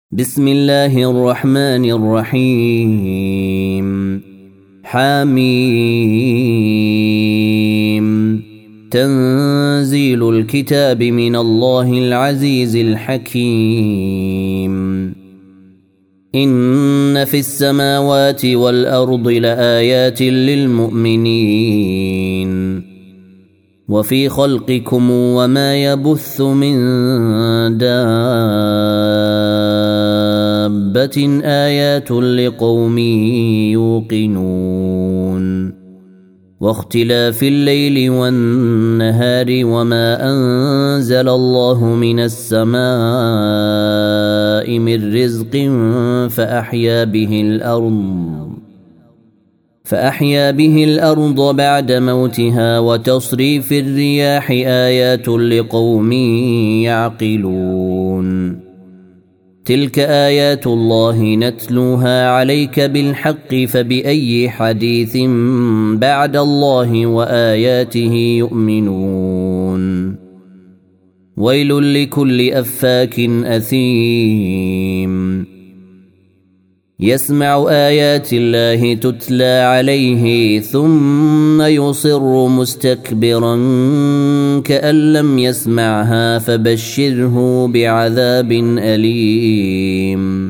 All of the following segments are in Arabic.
بسم الله الرحمن الرحيم حميم تنزيل الكتاب من الله العزيز الحكيم إن في السماوات والأرض لآيات للمؤمنين وفي خلقكم وما يبث من دابة آيات لقوم يوقنون واختلاف الليل والنهار وما أنزل الله من السماء من رزق فأحيا به الأرض بعد موتها وتصريف الرياح آيات لقوم يعقلون تلك آيات الله نتلوها عليك بالحق فبأي حديث بعد الله وآياته يؤمنون ويل لكل أفاك أثيم يسمع آيات الله تتلى عليه ثم يصر مستكبرا كأن لم يسمعها فبشره بعذاب أليم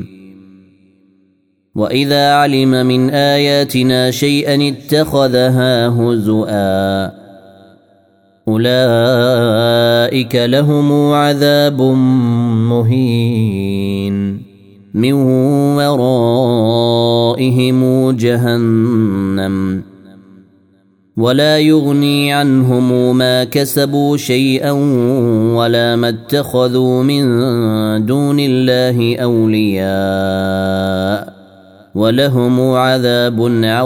وإذا علم من آياتنا شيئا اتخذها هزؤا أولئك لهم عذاب مهين من ورائهم جهنم ولا يغني عنهم ما كسبوا شيئا ولا ما اتخذوا من دون الله أولياء ولهم عذاب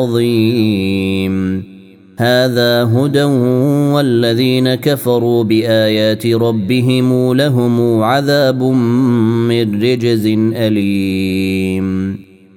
عظيم هذا هدى والذين كفروا بآيات ربهم لهم عذاب من رجز أليم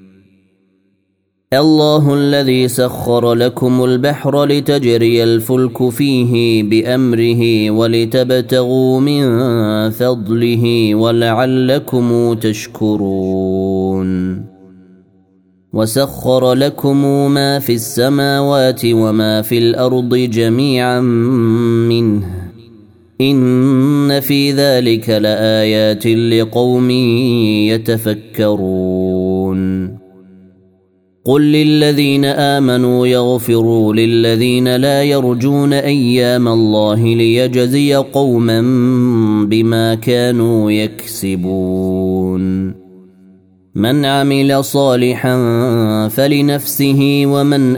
الله الذي سخر لكم البحر لتجري الفلك فيه بأمره ولتبتغوا من فضله ولعلكم تشكرون وسخر لكم ما في السماوات وما في الأرض جميعا منه إن في ذلك لآيات لقوم يتفكرون قل للذين آمنوا يغفروا للذين لا يرجون أيام الله ليجزي قوما بما كانوا يكسبون من عمل صالحا فلنفسه ومن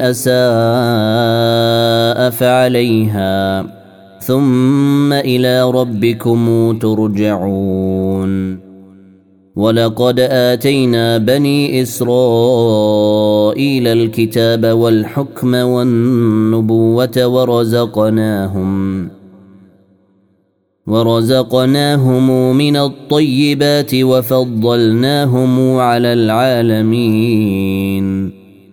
أساء فعليها ثم إلى ربكم ترجعون ولقد آتينا بني إسرائيل الكتاب والحكم والنبوة ورزقناهم من الطيبات وفضلناهم على العالمين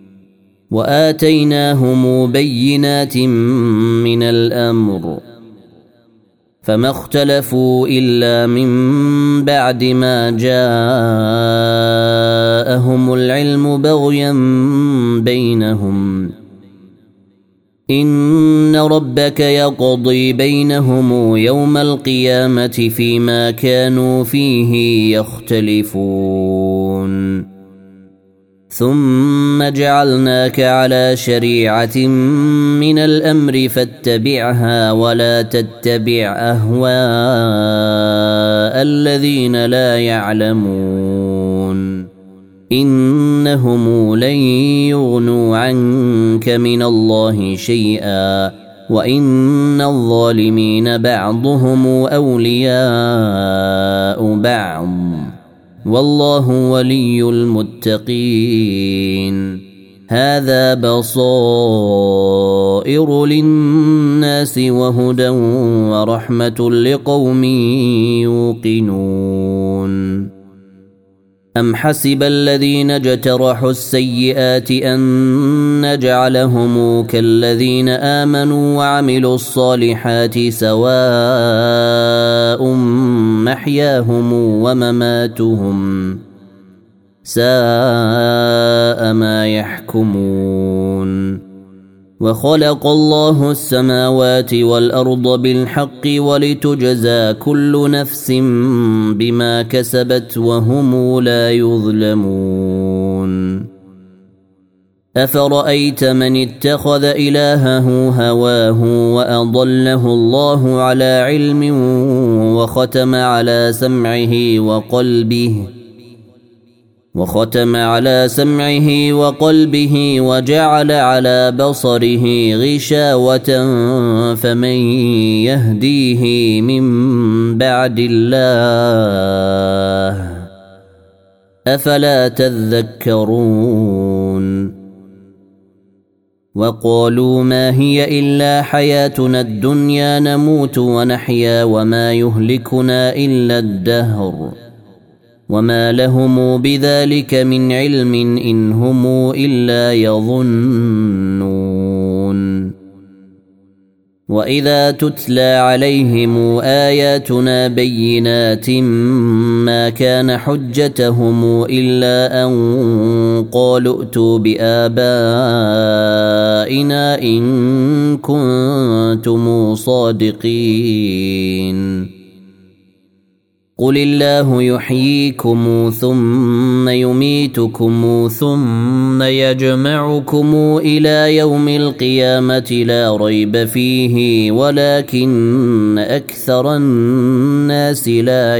وآتيناهم بينات من الأمر فما اختلفوا إلا من بعد ما جاءهم العلم بغيا بينهم إن ربك يقضي بينهم يوم القيامة فيما كانوا فيه يختلفون ثم جعلناك على شريعة من الأمر فاتبعها ولا تتبع أهواء الذين لا يعلمون إنهم لن يغنوا عنك من الله شيئا وإن الظالمين بعضهم أولياء بعض والله ولي المتقين هذا بصائر للناس وهدى ورحمة لقوم يوقنون أم حسب الذين اجترحوا السيئات أن نجعلهم كالذين آمنوا وعملوا الصالحات سواء محياهم ومماتهم ساء ما يحكمون وخلق الله السماوات والأرض بالحق ولتجزى كل نفس بما كسبت وهم لا يظلمون أفرأيت من اتخذ إلهه هواه وأضله الله على علم وختم على سمعه وقلبه وجعل على بصره غشاوة فمن يهديه من بعد الله أفلا تذكرون وقالوا ما هي إلا حياتنا الدنيا نموت ونحيا وما يهلكنا إلا الدهر وما لهم بذلك من علم إن هم إلا يظنون وإذا تتلى عليهم آياتنا بينات ما كان حجتهم إلا أن قالوا ائتوا بآبائنا إن كنتم صادقين قل الله يحييكم ثم يميتكم ثم يجمعكم إلى يوم القيامة لا ريب فيه ولكن أكثر الناس لا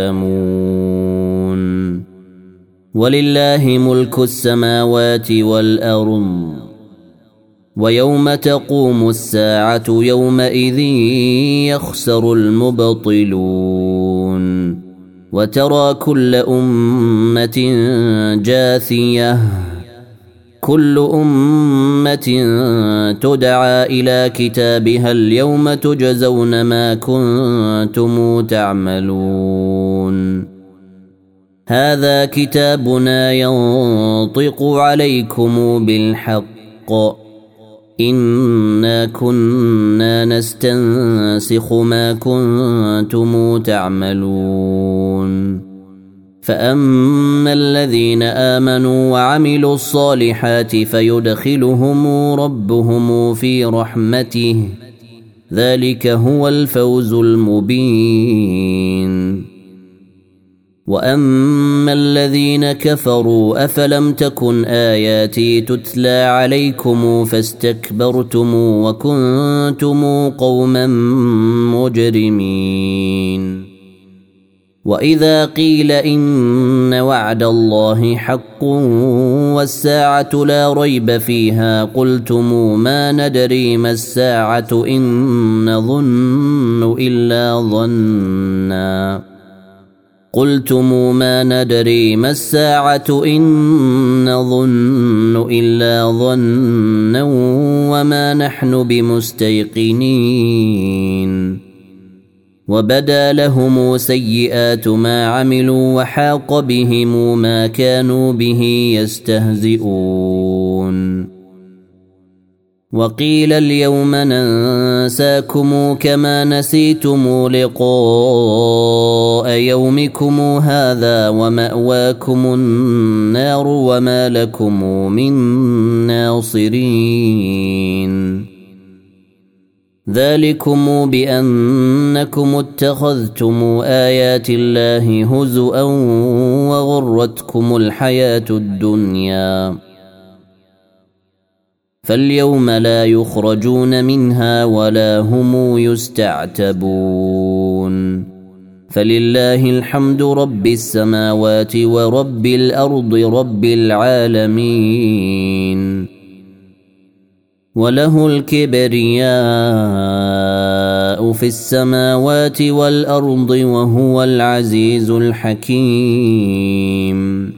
يعلمون ولله ملك السماوات والأرض ويوم تقوم الساعة يومئذ يخسر المبطلون وترى كل أمة جاثية كل أمة تدعى إلى كتابها اليوم تجزون ما كنتم تعملون هذا كتابنا ينطق عليكم بالحق إنا كنا نستنسخ ما كنتم تعملون فأما الذين آمنوا وعملوا الصالحات فيدخلهم ربهم في رحمته ذلك هو الفوز المبين وأما الذين كفروا أفلم تكن آياتي تتلى عليكم فاستكبرتم وكنتم قوما مجرمين وإذا قيل إن وعد الله حق والساعة لا ريب فيها قلتم ما ندري ما الساعة إن نظن إلا ظنا وما نحن بمستيقنين وبدا لهم سيئات ما عملوا وحاق بهم ما كانوا به يستهزئون وقيل اليوم ننساكم كما نسيتم لقاء يومكم هذا ومأواكم النار وما لكم من ناصرين ذلكم بأنكم اتخذتم آيات الله هزؤا وغرتكم الحياة الدنيا فاليوم لا يخرجون منها ولا هم يستعتبون فلله الحمد رب السماوات ورب الأرض رب العالمين وله الكبرياء في السماوات والأرض وهو العزيز الحكيم